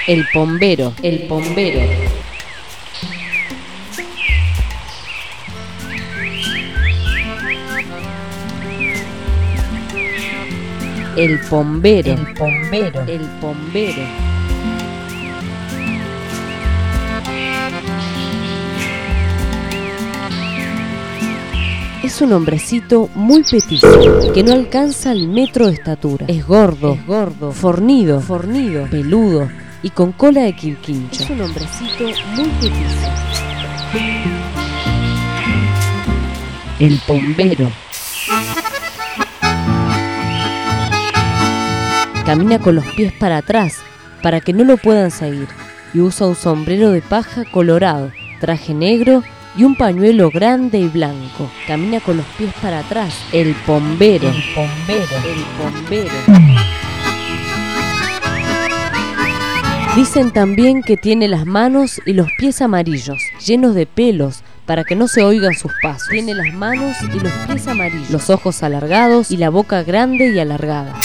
El pombero, el pombero. El pombero, el pombero, el pombero. Es un hombrecito muy petizo, que no alcanza el metro de estatura. Es gordo, fornido, peludo y con cola de quirquincho. Es un hombrecito muy petizo. El pombero. Camina con los pies para atrás, para que no lo puedan seguir, y usa un sombrero de paja colorado, traje negro y un pañuelo grande y blanco. Camina con los pies para atrás. El pombero. El pombero. El pombero. Dicen también que tiene las manos y los pies amarillos, llenos de pelos, para que no se oigan sus pasos. Tiene las manos y los pies amarillos, los ojos alargados y la boca grande y alargada.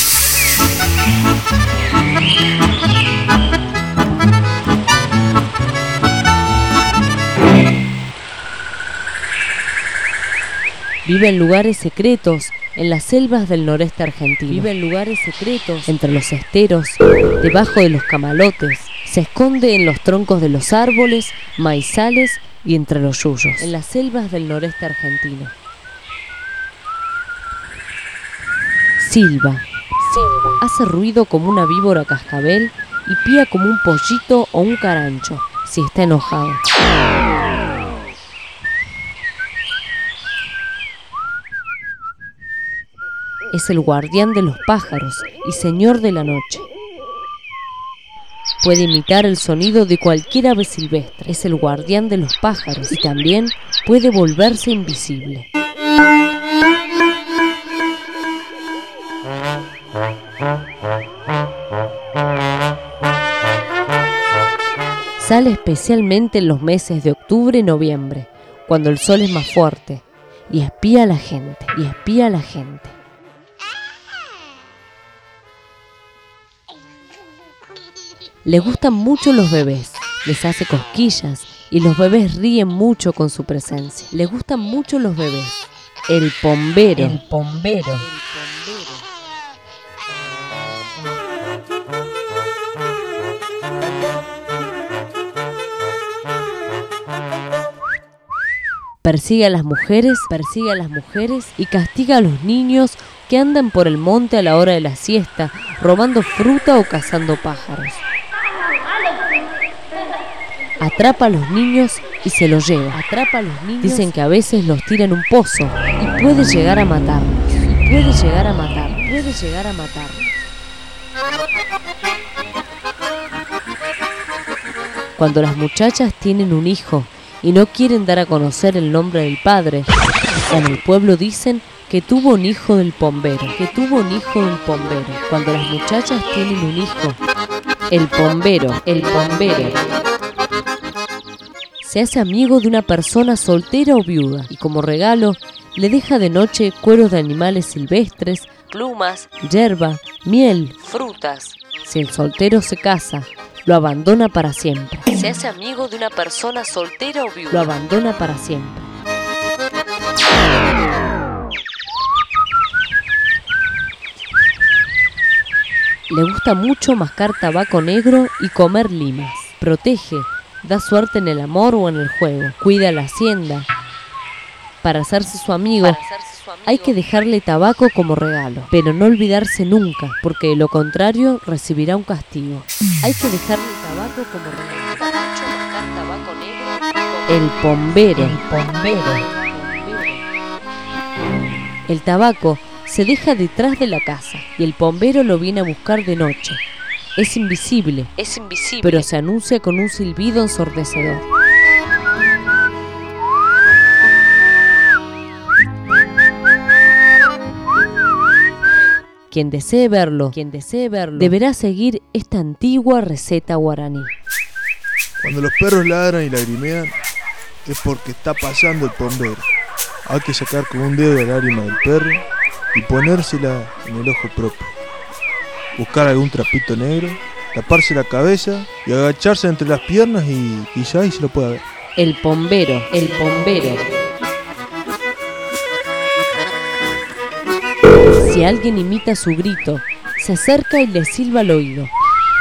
Vive en lugares secretos, en las selvas del noreste argentino. Vive en lugares secretos, entre los esteros, debajo de los camalotes. Se esconde en los troncos de los árboles, maizales y entre los yuyos. En las selvas del noreste argentino. Silba. Hace ruido como una víbora cascabel y pía como un pollito o un carancho, si está enojado. Es el guardián de los pájaros y señor de la noche. Puede imitar el sonido de cualquier ave silvestre. Es el guardián de los pájaros y también puede volverse invisible. Sale especialmente en los meses de octubre y noviembre, cuando el sol es más fuerte, y espía a la gente, Le gustan mucho los bebés, les hace cosquillas y los bebés ríen mucho con su presencia. Le gustan mucho los bebés. El pombero. El pombero. Persigue a las mujeres y castiga a los niños que andan por el monte a la hora de la siesta, robando fruta o cazando pájaros. Atrapa a los niños y se los lleva. Dicen que a veces los tira en un pozo y puede llegar a matarlos. Cuando las muchachas tienen un hijo y no quieren dar a conocer el nombre del padre, en el pueblo dicen que tuvo un hijo del pombero. Cuando las muchachas tienen un hijo, el pombero. Se hace amigo de una persona soltera o viuda y como regalo le deja de noche cueros de animales silvestres, plumas, hierba, miel, frutas. Si el soltero se casa, lo abandona para siempre. Se hace amigo de una persona soltera o viuda. Lo abandona para siempre. Le gusta mucho mascar tabaco negro y comer limas. Protege, da suerte en el amor o en el juego. Cuida la hacienda. Para hacerse su amigo, hay que dejarle tabaco como regalo, pero no olvidarse nunca, porque de lo contrario recibirá un castigo. Hay que dejarle tabaco como regalo. Para mucho mascar tabaco negro. El pombero. El tabaco se deja detrás de la casa y el pombero lo viene a buscar de noche. Es invisible, pero se anuncia con un silbido ensordecedor. Quien desee verlo, deberá seguir esta antigua receta guaraní. Cuando los perros ladran y lagrimean, es porque está pasando el pombero. Hay que sacar con un dedo la lágrima del perro y ponérsela en el ojo propio. Buscar algún trapito negro taparse la cabeza y agacharse entre las piernas y ya ahí se lo puede ver. El pombero, el pombero. Si alguien imita su grito, se acerca y le silba al oído.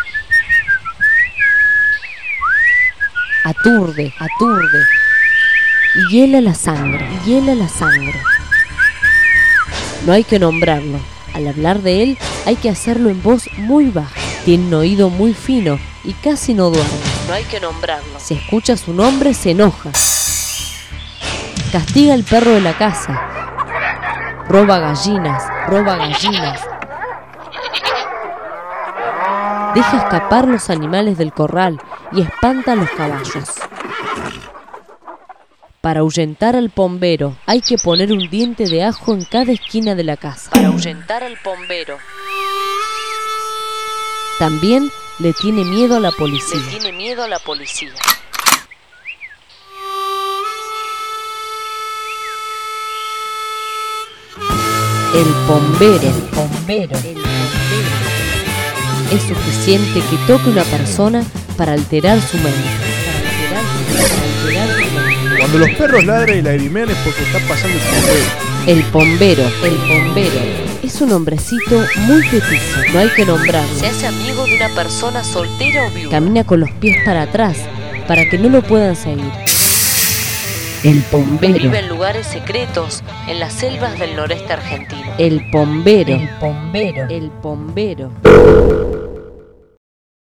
Aturde, aturde. Y hiela la sangre, y hiela la sangre. No hay que nombrarlo. Al hablar de él, hay que hacerlo en voz muy baja. Tiene un oído muy fino y casi no duerme. No hay que nombrarlo. Si escucha su nombre, se enoja. Castiga al perro de la casa. Roba gallinas, roba gallinas. Deja escapar los animales del corral y espanta a los caballos. Para ahuyentar al pombero hay que poner un diente de ajo en cada esquina de la casa. Para ahuyentar al pombero. También le tiene miedo a la policía. Le tiene miedo a la policía. El pombero. El pombero. El pombero. Es suficiente que toque una persona para alterar su mente. Cuando los perros ladran y lagrimean es porque está pasando el pombero. El pombero, el pombero. Es un hombrecito muy petizo, no hay que nombrarlo. Se hace amigo de una persona soltera o viuda. Camina con los pies para atrás, para que no lo puedan seguir. El pombero. Vive en lugares secretos, en las selvas del noreste argentino. El pombero. El pombero. El pombero.